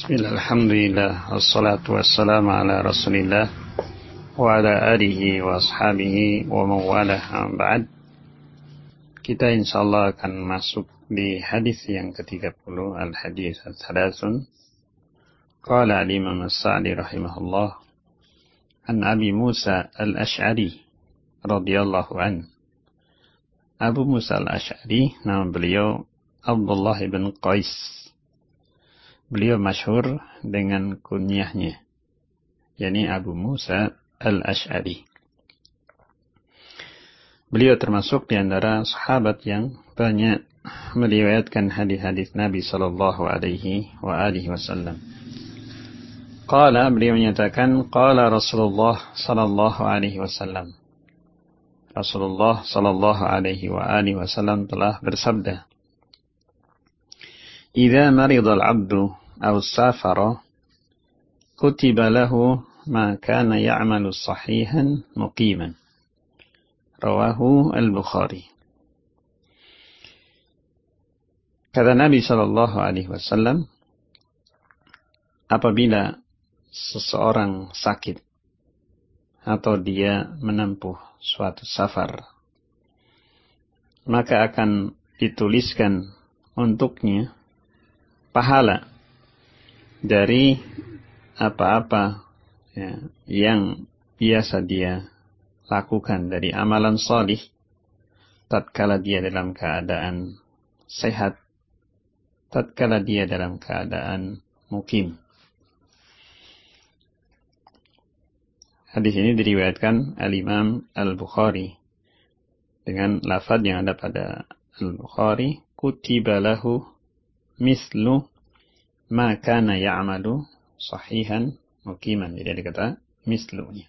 Bismillah, alhamdulillah, wassalatu wassalamu ala rasulillah wa ala alihi wa ashabihi wa mawalah ba'd. Kita insyaallah akan masuk di hadis yang ke-30, al-hadis al-thalathun. Qala al-imam as-Sa'di rahimahullah an Abi Musa al-Ash'ari radhiyallahu an. Abu Musa al-Ash'ari, nama beliau Abdullah ibn Qais. Beliau masyhur dengan kunyahnya, yakni Abu Musa al-Ash'ari. Beliau termasuk di antara sahabat yang banyak meriwayatkan hadis-hadis Nabi sallallahu alaihi wasallam. Qala, beliau menyatakan, qala Rasulullah sallallahu alaihi wasallam. Rasulullah sallallahu alaihi wasallam telah bersabda, "Idza marida al-'abdu أو سافر كتب له ما كان يعمل صحيحا مقيما." رواه البخاري. Kata Nabi sallallahu alaihi wasallam, apabila seseorang sakit atau dia menempuh suatu safar, maka akan dituliskan untuknya pahala dari apa-apa yang biasa dia lakukan dari amalan salih tatkala dia dalam keadaan sehat, tatkala dia dalam keadaan mukim. Hadis ini diriwayatkan al-Imam al-Bukhari dengan lafaz yang ada pada al-Bukhari, kutiba lahu mislu ma kana ya'malu sahihan muqiman. Jadi ada kata mislunya.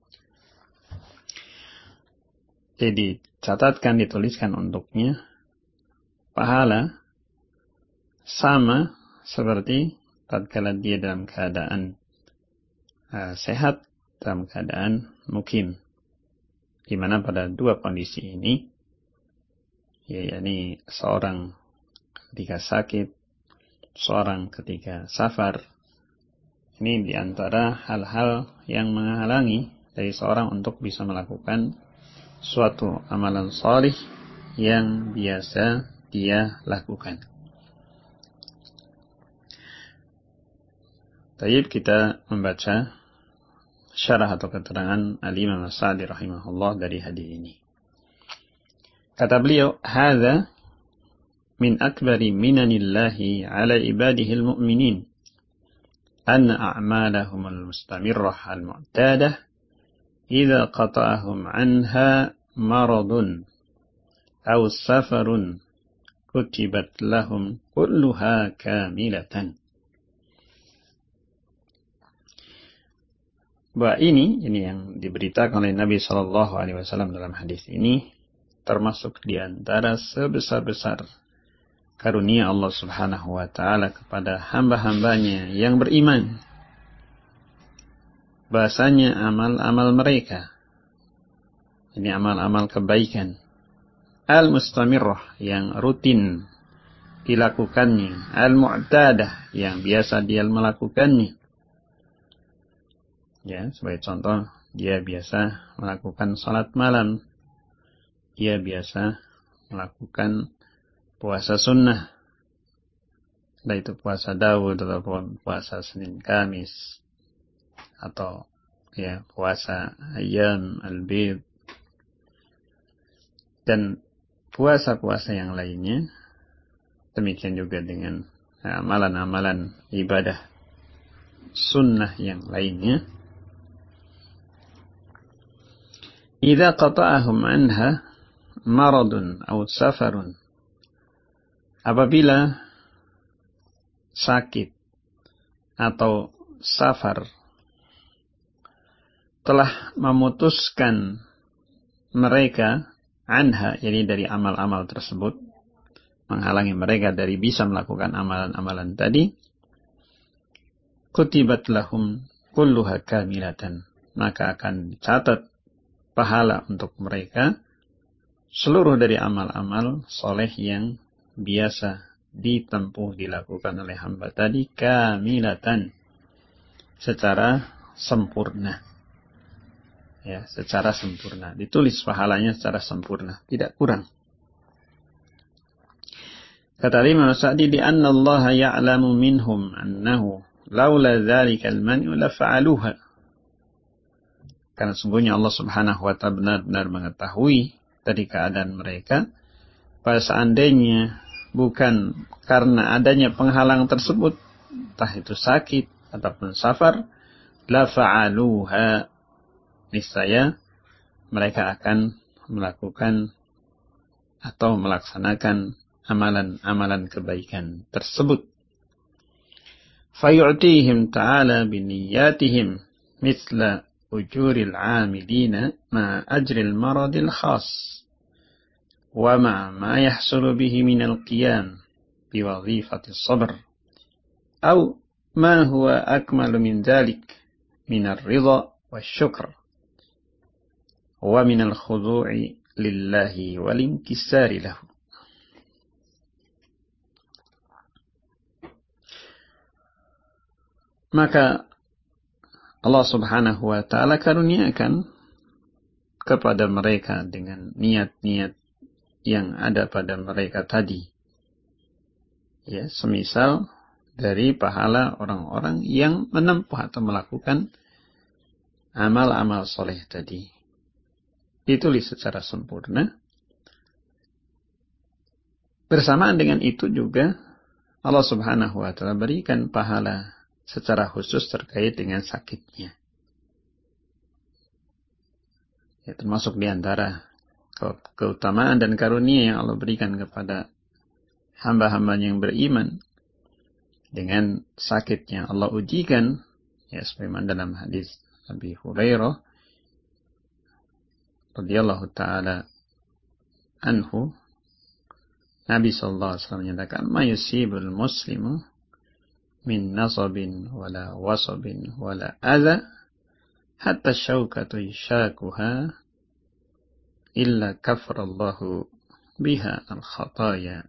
Jadi catatkan, dituliskan untuknya pahala sama seperti tatkala dia dalam keadaan sehat, dalam keadaan mukim. Di mana pada dua kondisi ini, yakni seorang ketika sakit, seorang ketika safar, ini diantara hal-hal yang menghalangi dari seorang untuk bisa melakukan suatu amalan salih yang biasa dia lakukan. Baik, kita membaca syarah atau keterangan al-Imam as-Sa'di rahimahullah dari hadis ini. Kata beliau, hadza min akbari minanillahi ala ibadihil mu'minin anna a'malahumul mustamirrah al-mu'tadah idza qata'ahum anha maradun aw safarun kutibat lahum kulluha kamilatan. Bahwa ini yang diberitakan oleh Nabi sallallahu alaihi wasallam dalam hadis ini termasuk di antara sebesar-besar karunia Allah subhanahu wa ta'ala kepada hamba-hambanya yang beriman. Bahasanya amal-amal mereka, ini amal-amal kebaikan, al-mustamirrah, yang rutin dilakukannya, al-mu'tadah, yang biasa dia melakukannya. Ya, sebagai contoh, dia biasa melakukan salat malam, dia biasa melakukan puasa sunnah, entah itu puasa Daud ataupun puasa Senin Kamis, atau puasa Ayyam al-Bid, dan puasa-puasa yang lainnya. Demikian juga dengan amalan-amalan ibadah sunnah yang lainnya. Idza qata'ahum anha maradun aw safarun, apabila sakit atau safar telah memutuskan mereka anha, jadi dari amal-amal tersebut, menghalangi mereka dari bisa melakukan amalan-amalan tadi, kutibat lahum kulluha kamilatan, maka akan dicatat pahala untuk mereka seluruh dari amal-amal soleh yang biasa ditempuh, dilakukan oleh hamba tadi kamilatan, secara sempurna. Ya, secara sempurna. Ditulis pahalanya secara sempurna, tidak kurang. Kata Imam Sa'di, di anna Allah ya'lamu minhum annahu laula dzalika al-man'u la fa'aluha. Karena sungguhnya Allah Subhanahu wa ta'ala benar-benar mengetahui dari keadaan mereka, pada seandainya bukan karena adanya penghalang tersebut, entah itu sakit ataupun safar, la fa'aluha, niscaya mereka akan melakukan atau melaksanakan amalan-amalan kebaikan tersebut. Fayu'tihim ta'ala biniyatihim misla ujuril 'amilina ma ajril maradil khas wa ma yahsulu bihi minal qiyam biwadhifatis sabr aw ma huwa akmalu min dhalik minar ridha wasyukr wa minal khudu'i lillahi wal inkisari lahu. Maka Allah Subhanahu wa ta'ala karuniakan kepada mereka dengan niat-niat yang ada pada mereka tadi. Ya, semisal dari pahala orang-orang yang menempuh atau melakukan amal-amal soleh tadi. Ditulis secara sempurna. Bersamaan dengan itu juga Allah Subhanahu wa ta'ala berikan pahala secara khusus terkait dengan sakitnya. Ya, termasuk di antara keutamaan dan karunia yang Allah berikan kepada hamba-hamba yang beriman, dengan sakitnya Allah ujikan, ya sebagaimana dalam hadis Abi Hurairah radhiyallahu taala anhu, Nabi sallallahu alaihi wasallam menyatakan, "Ma yusibul muslimu min nasabin wala wasabin wala adza hatta syaukatu yashakuha illa kafarallahu biha al-khataya."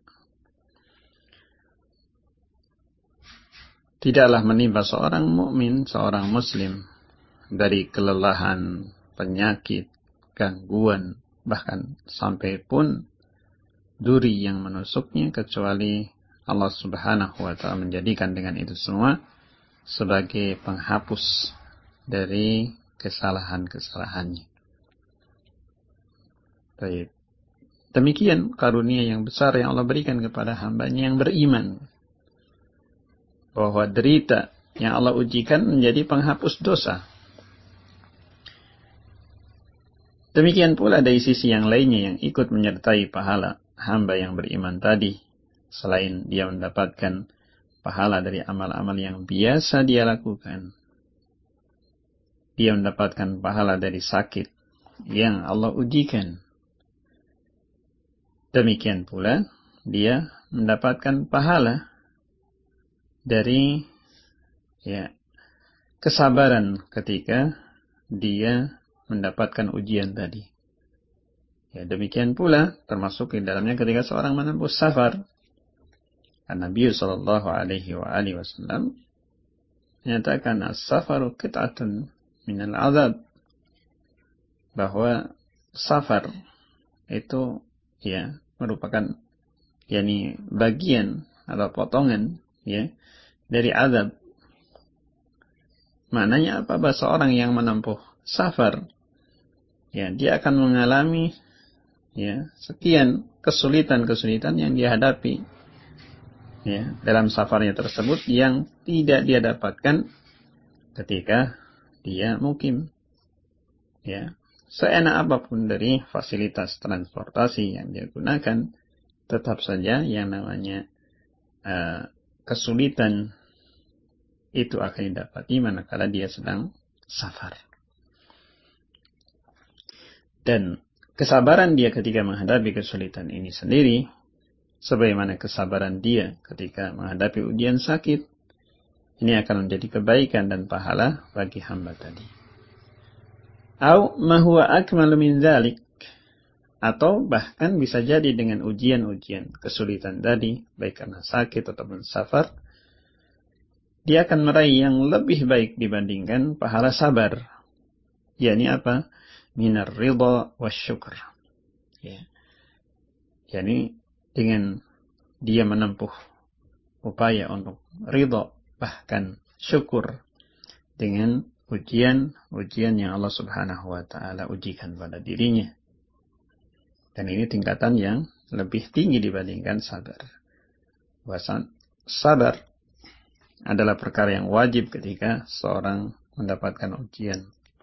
Tidaklah menimpa seorang mukmin, seorang muslim, dari kelelahan, penyakit, gangguan, bahkan sampai pun duri yang menusuknya, kecuali Allah Subhanahu wa ta'ala menjadikan dengan itu semua sebagai penghapus dari kesalahan-kesalahannya. Baik. Demikian karunia yang besar yang Allah berikan kepada hambanya yang beriman, bahwa derita yang Allah ujikan menjadi penghapus dosa. Demikian pula dari sisi yang lainnya yang ikut menyertai pahala hamba yang beriman tadi, selain dia mendapatkan pahala dari amal-amal yang biasa dia lakukan, dia mendapatkan pahala dari sakit yang Allah ujikan. Demikian pula dia mendapatkan pahala dari kesabaran ketika dia mendapatkan ujian tadi. Ya, demikian pula termasuk di dalamnya ketika seorang menempuh safar. Nabi sallallahu alaihi wasallam menyatakan as-safaru qit'atun minal azab, bahwa safar itu merupakan bagian atau potongan dari azab. Maknanya apa? Bahwa seorang yang menempuh safar, dia akan mengalami sekian kesulitan-kesulitan yang dia hadapi dalam safarnya tersebut, yang tidak dia dapatkan ketika dia mukim. Seenak apapun dari fasilitas transportasi yang dia gunakan, tetap saja yang namanya kesulitan itu akan didapati manakala dia sedang safar. Dan kesabaran dia ketika menghadapi kesulitan ini sendiri, sebagaimana kesabaran dia ketika menghadapi ujian sakit, ini akan menjadi kebaikan dan pahala bagi hamba tadi. Au ma huwa akmalu min dzalik, Atau bahkan bisa jadi dengan ujian-ujian kesulitan tadi, baik karena sakit ataupun safar, dia akan meraih yang lebih baik dibandingkan pahala sabar. Yakni apa? Minar ridha wasyukur. Ya. Yakni dengan dia menempuh upaya untuk ridha, bahkan syukur dengan ujian yang Allah Subhanahu wa taala ujikan pada dirinya. Dan ini tingkatan yang lebih tinggi dibandingkan sabar. Bahwa sabar adalah perkara yang wajib ketika seorang mendapatkan ujian.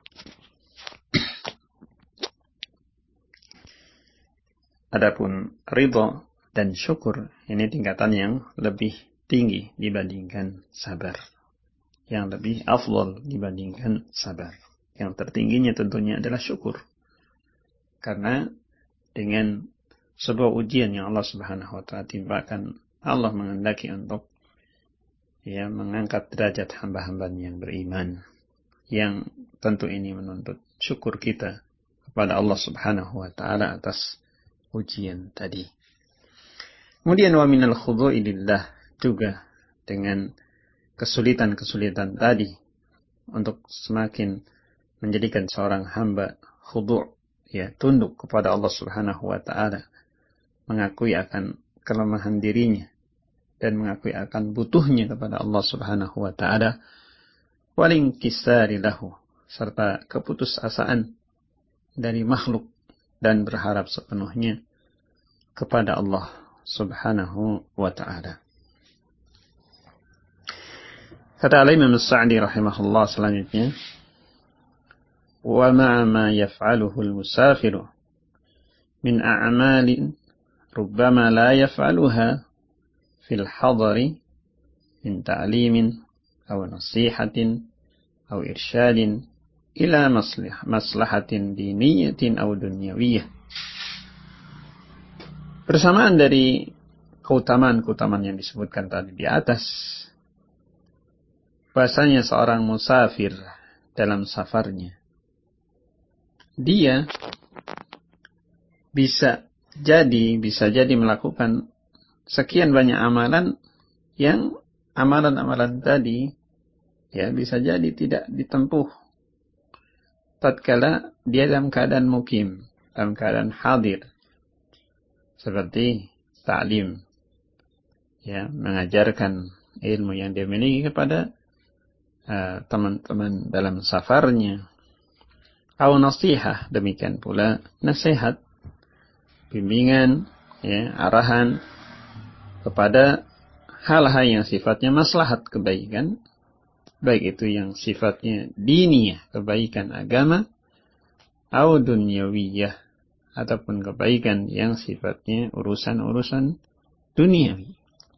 Adapun ridha dan syukur, ini tingkatan yang lebih tinggi dibandingkan sabar. Yang lebih afdal dibandingkan sabar. Yang tertingginya tentunya adalah syukur. Karena dengan sebuah ujian yang Allah Subhanahu wa taala timpakan, Allah menghendaki untuk mengangkat derajat hamba-hambanya yang beriman. Yang tentu ini menuntut syukur kita kepada Allah Subhanahu wa taala atas ujian tadi. Kemudian wa minal khudu'i lillah, juga dengan kesulitan-kesulitan tadi untuk semakin menjadikan seorang hamba khudu', tunduk kepada Allah Subhanahu wa taala, mengakui akan kelemahan dirinya dan mengakui akan butuhnya kepada Allah Subhanahu wa taala, walinkisari lahu, serta keputusasaan dari makhluk dan berharap sepenuhnya kepada Allah Subhanahu wa ta'ala. Kata Al-Imam As-Sa'di rahimahullah selanjutnya, wa ma'a ma yaf'aluhu al-musafiru min a'malin rubbama la yaf'aluha fil hadari min ta'limin aw nasihatin aw irsyadin ila maslahatin diniyatin aw dunyawiyah. Bersamaan dari keutamaan-keutamaan yang disebutkan tadi di atas, bahasanya seorang musafir dalam safarnya, dia bisa jadi melakukan sekian banyak amalan yang amalan-amalan tadi bisa jadi tidak ditempuh tatkala dia dalam keadaan mukim, dalam keadaan hadir. Seperti ta'lim, mengajarkan ilmu yang dia miliki kepada teman-teman dalam safarnya. Atau nasihah, demikian pula nasihat, bimbingan, arahan kepada hal-hal yang sifatnya maslahat kebaikan, baik itu yang sifatnya diniyah, kebaikan agama, atau dunyawiyah, ataupun kebaikan yang sifatnya urusan-urusan duniawi.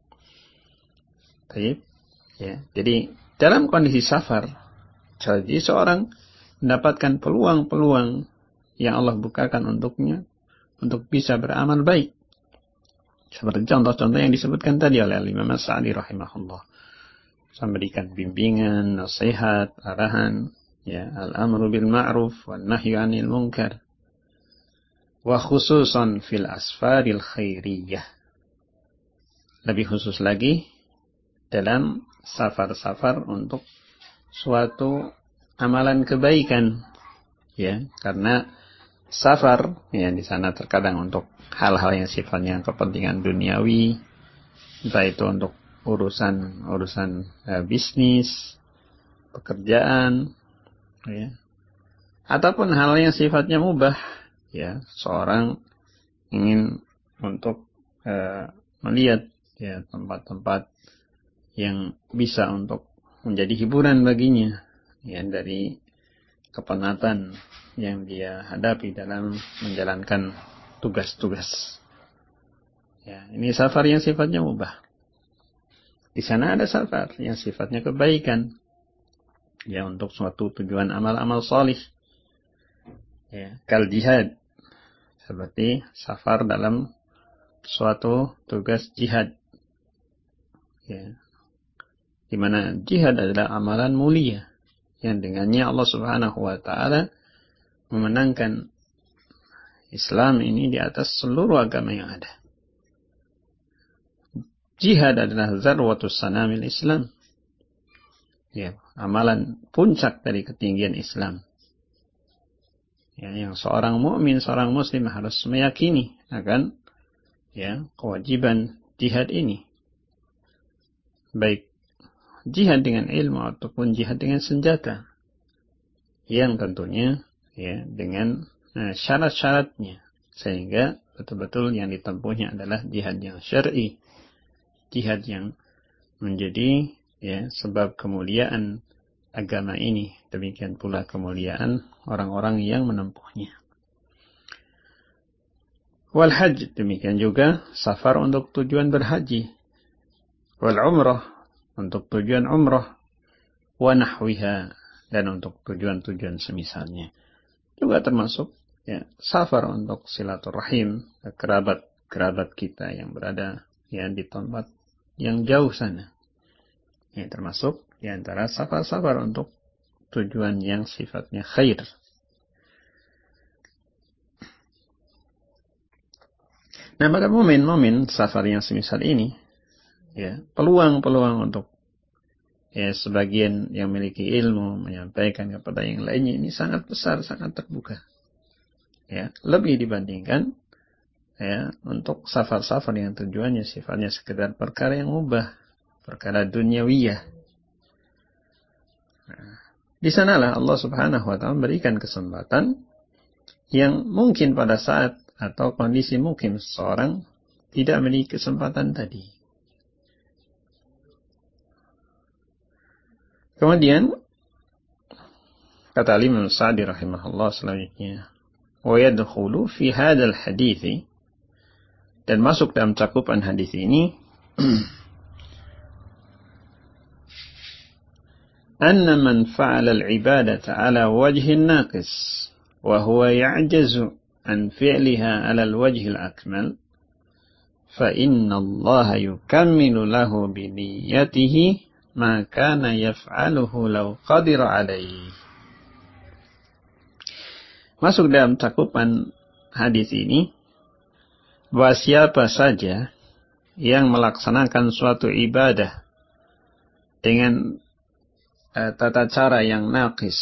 Baik, jadi dalam kondisi safar, jadi seorang mendapatkan peluang-peluang yang Allah bukakan untuknya untuk bisa beramal baik. Seperti contoh-contoh yang disebutkan tadi oleh Imam As-Sa'di rahimahullah. Memberikan bimbingan, nasihat, arahan, al-amru bil ma'ruf wan nahyu 'anil munkar. Wa khususan fil asfaril khairiyah. Lebih khusus lagi dalam safar-safar untuk suatu amalan kebaikan, karena safar di sana terkadang untuk hal-hal yang sifatnya kepentingan duniawi, entah itu untuk urusan bisnis, pekerjaan, ataupun hal yang sifatnya mubah. Seorang ingin untuk melihat tempat-tempat yang bisa untuk menjadi hiburan baginya, dari kepenatan yang dia hadapi dalam menjalankan tugas-tugas. Ini safar yang sifatnya mubah. Di sana ada safar yang sifatnya kebaikan, untuk suatu tujuan amal-amal salih, kal jihad, seperti safar dalam suatu tugas jihad, di mana jihad adalah amalan mulia yang dengannya Allah Subhanahu wa taala memenangkan Islam ini di atas seluruh agama yang ada. Jihad adalah zarwatus sanamil Islam. Ya, amalan puncak dari ketinggian Islam. Ya, yang seorang mukmin, seorang muslim harus meyakini akan kewajiban jihad ini. Baik jihad dengan ilmu ataupun jihad dengan senjata. Yang tentunya dengan syarat-syaratnya. Sehingga betul-betul yang ditempuhnya adalah jihad yang syar'i. Jihad yang menjadi sebab kemuliaan agama ini. Demikian pula kemuliaan orang-orang yang menempuhnya. Wal hajj, demikian juga safar untuk tujuan berhaji. Wal umrah, untuk tujuan umrah. Wa nahwiha, dan untuk tujuan-tujuan semisalnya. Juga termasuk safar untuk silaturahim, kerabat kita yang berada di tempat yang jauh sana. Termasuk di antara safar-safar untuk tujuan yang sifatnya khair. Nah, pada momen-momen safar yang semisal ini, peluang-peluang untuk sebagian yang memiliki ilmu menyampaikan kepada yang lainnya ini sangat besar, sangat terbuka. Lebih dibandingkan untuk safar-safar yang tujuannya sifatnya sekedar perkara yang mubah, perkara duniawiyah. Di sanalah Allah Subhanahu wa taala memberikan kesempatan yang mungkin pada saat atau kondisi mungkin seseorang tidak memiliki kesempatan tadi. Kemudian kata Imam Sa'di rahimahullah selanjutnya, wa yadkhulu fi hadzal hadits, dan masuk dalam cakupan hadis ini anna man fa'ala al-ibadata ala wajhin naqis wa huwa ya'jazu an fi'liha ala al-wajhi al-akmal fa inna Allah yukammilu lahu bi niyyatihi ma kana yaf'aluhu law qadira alaihi. Masuk dalam cakupan hadis ini bahwa siapa saja yang melaksanakan suatu ibadah dengan tata cara yang naqis,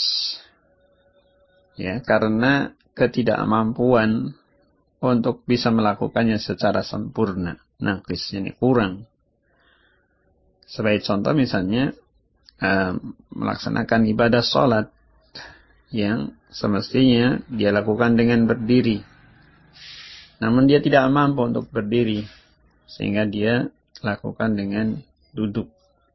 karena ketidakmampuan untuk bisa melakukannya secara sempurna. Naqis ini kurang. Sebagai contoh misalnya melaksanakan ibadah sholat yang semestinya dia lakukan dengan berdiri, namun dia tidak mampu untuk berdiri sehingga dia lakukan dengan duduk.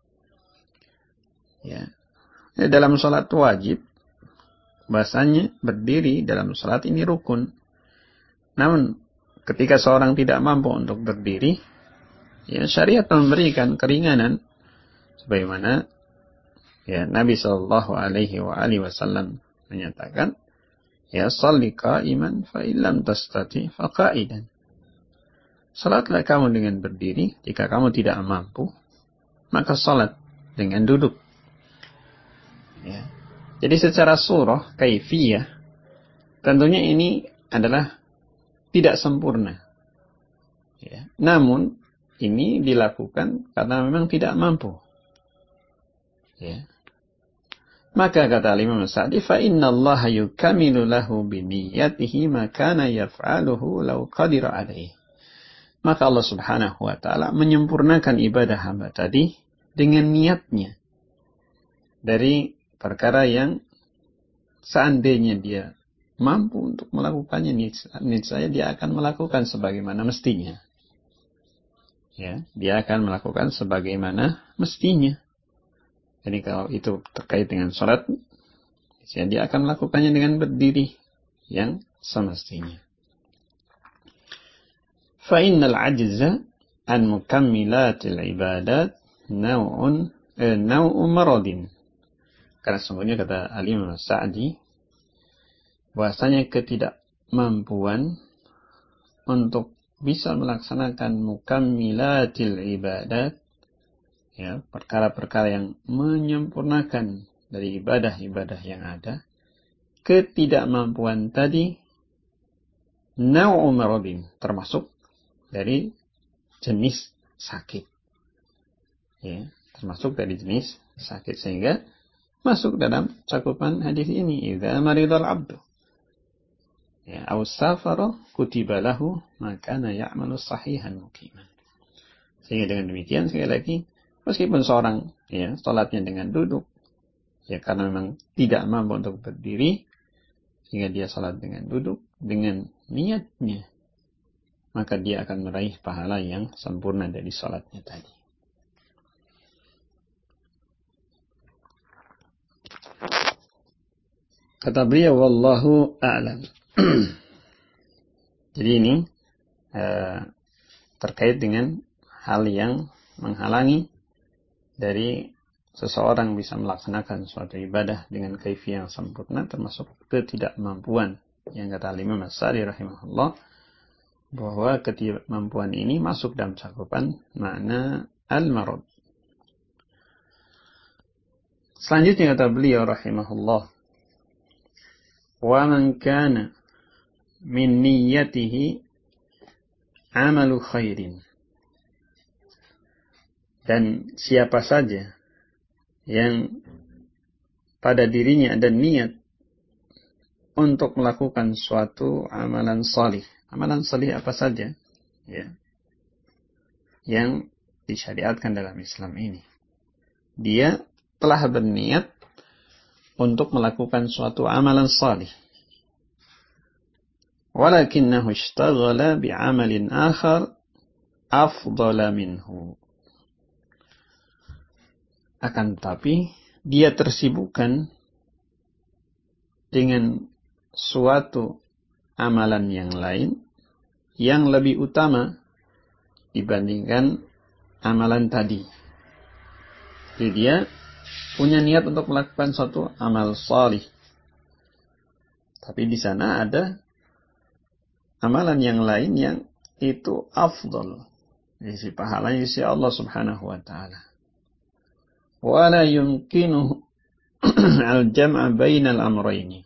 Dalam sholat wajib bahasanya berdiri dalam sholat ini rukun. Namun ketika seorang tidak mampu untuk berdiri, syariat memberikan keringanan sebagaimana Nabi sallallahu alaihi wasallam menyatakan, shalli qa'iman fa illam tastati fa qa'idan. Salatlah kamu dengan berdiri, jika kamu tidak mampu maka salat dengan duduk. Jadi secara surah kaifiyah tentunya ini adalah tidak sempurna. Namun ini dilakukan karena memang tidak mampu. Maka kata Imam Sa'di, fa innallaha yukamilu lahu bi niyyatihi ma kana yaf'aluhu law qadira alaihi. Maka Allah Subhanahu wa taala menyempurnakan ibadah hamba tadi dengan niatnya dari perkara yang seandainya dia mampu untuk melakukannya, niscaya dia akan melakukan sebagaimana mestinya. Dia akan melakukan sebagaimana mestinya. Jadi kalau itu terkait dengan sholat, dia akan melakukannya dengan berdiri yang semestinya. Fa innal ajza an mukammilatil ibadat naw'un maradin. Karena sungguhnya kata Al-Imam Sa'di, bahasanya ketidakmampuan untuk bisa melaksanakan mukammilatil ibadat, perkara-perkara yang menyempurnakan dari ibadah-ibadah yang ada, ketidakmampuan tadi naw'u maradin, termasuk dari jenis sakit. Ya, termasuk dari jenis sakit, sehingga masuk dalam cakupan hadis ini, idza maridal 'abdu ya aw safara kutiba lahu ma kana ya'malu sahihan muqiman. Sehingga dengan demikian, sekali lagi, meskipun seorang ya salatnya dengan duduk, ya karena memang tidak mampu untuk berdiri, sehingga dia salat dengan duduk dengan niatnya, maka dia akan meraih pahala yang sempurna dari salatnya tadi. Kata beliau, wallahu a'lam. Jadi ini terkait dengan hal yang menghalangi dari seseorang bisa melaksanakan suatu ibadah dengan kaifiyah yang sempurna, termasuk ketidakmampuan. Yang kata Imam As-Sa'di rahimahullah, bahwa ketidakmampuan ini masuk dalam cakupan makna al-marad. Selanjutnya kata beliau rahimahullah, wa man kana min niyyatihi amalu khairin, dan siapa saja yang pada dirinya ada niat untuk melakukan suatu amalan salih. Amalan salih apa saja ya yang disyariatkan dalam Islam ini. Dia telah berniat untuk melakukan suatu amalan salih. Walakinnahu ishtaghala bi'amalin akhar afdala minhu. Akan tetapi dia tersibukkan dengan suatu amalan yang lain yang lebih utama dibandingkan amalan tadi. Jadi dia punya niat untuk melakukan suatu amal salih, tapi di sana ada amalan yang lain yang itu afdal, isi pahalanya isi Allah Subhanahu wa taala. Wala yumkinu al-jam'a bainal amrayni.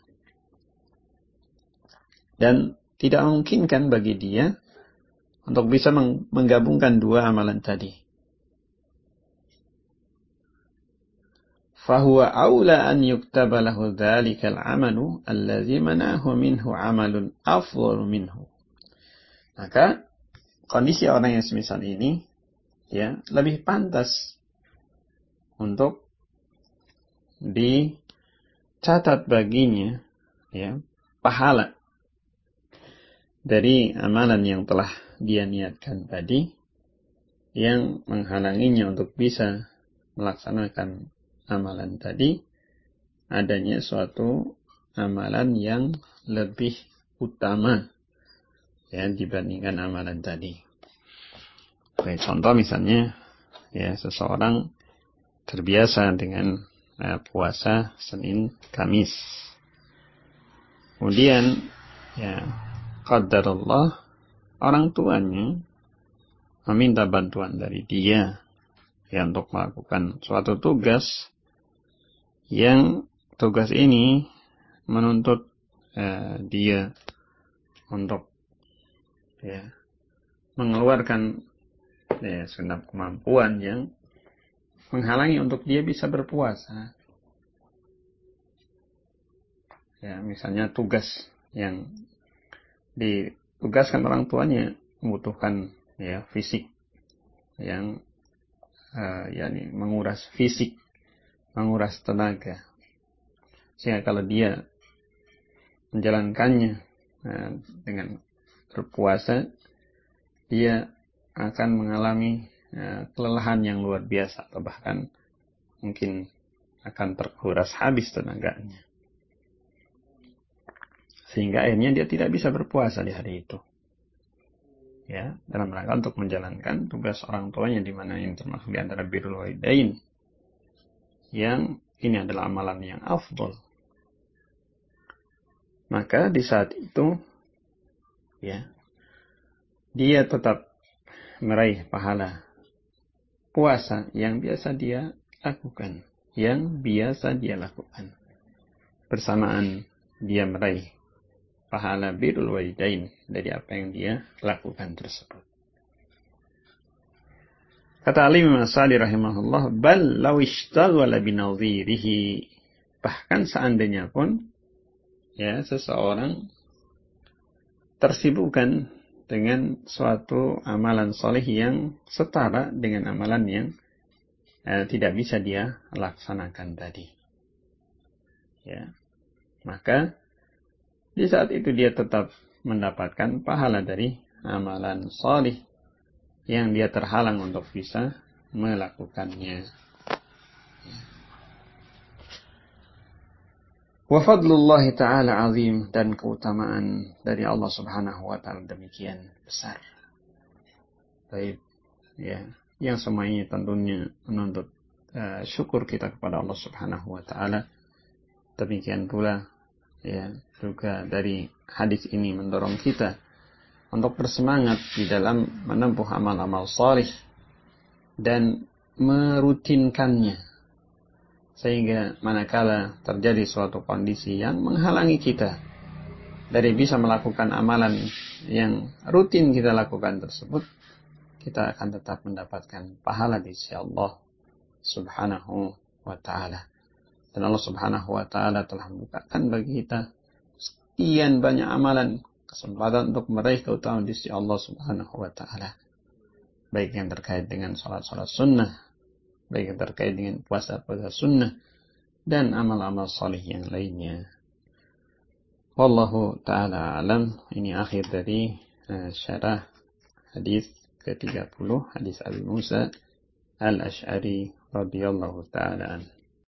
Dan tidak memungkinkan bagi dia untuk bisa menggabungkan dua amalan tadi. Fahuwa aula an yuktaba lahu dhalikal amalu alladhi manahu minhu amalun afdal minhu. Maka kondisi orang yang semisal ini ya lebih pantas untuk dicatat baginya ya pahala dari amalan yang telah dia niatkan tadi, yang menghalanginya untuk bisa melaksanakan amalan tadi, adanya suatu amalan yang lebih utama ya dibandingkan amalan tadi. Baik, contoh misalnya ya seseorang terbiasa dengan puasa Senin Kamis. Kemudian ya qadarullah orang tuanya meminta bantuan dari dia ya untuk melakukan suatu tugas yang tugas ini menuntut dia untuk ya mengeluarkan segenap kemampuan yang menghalangi untuk dia bisa berpuasa. Ya, misalnya tugas yang ditugaskan orang tuanya membutuhkan ya fisik yang yakni menguras fisik, menguras tenaga. Sehingga kalau dia menjalankannya dengan berpuasa, dia akan mengalami kelelahan yang luar biasa, atau bahkan mungkin akan terkuras habis tenaganya. Sehingga akhirnya dia tidak bisa berpuasa di hari itu. Ya, dalam rangka untuk menjalankan tugas orang tuanya, di mana ini termasuk di antara birrul walidain, yang ini adalah amalan yang afdal. Maka di saat itu ya dia tetap meraih pahala puasa yang biasa dia lakukan, bersamaan dia meraih pahala birrul walidain dari apa yang dia lakukan tersebut. Kata Al-Imam As-Sa'di rahimahullah, bal law ishtaghala binadhirihi, bahkan seandainya pun ya seseorang tersibukkan dengan suatu amalan soleh yang setara dengan amalan yang tidak bisa dia laksanakan tadi. Ya, maka di saat itu dia tetap mendapatkan pahala dari amalan soleh yang dia terhalang untuk bisa melakukannya. Wa fadlullahi ta'ala azim, dan keutamaan dari Allah subhanahu wa ta'ala demikian besar. Baik, ya, yang semua ini tentunya menuntut syukur kita kepada Allah subhanahu wa ta'ala. Demikian pula ya juga dari hadis ini mendorong kita untuk bersemangat di dalam menempuh amal-amal salih dan merutinkannya, sehingga manakala terjadi suatu kondisi yang menghalangi kita dari bisa melakukan amalan yang rutin kita lakukan tersebut, kita akan tetap mendapatkan pahala di sisi Allah subhanahu wa ta'ala. Dan Allah subhanahu wa ta'ala telah membukakan bagi kita sekian banyak amalan, kesempatan untuk meraih keutamaan di sisi Allah subhanahu wa ta'ala. Baik yang terkait dengan salat-salat sunnah, baik yang terkait dengan puasa-puasa sunnah, dan amal-amal salih yang lainnya. Wallahu ta'ala alam. Ini akhir dari syarah hadis ke-30, hadis Abi Musa al-Ash'ari radhiyallahu ta'ala anhu.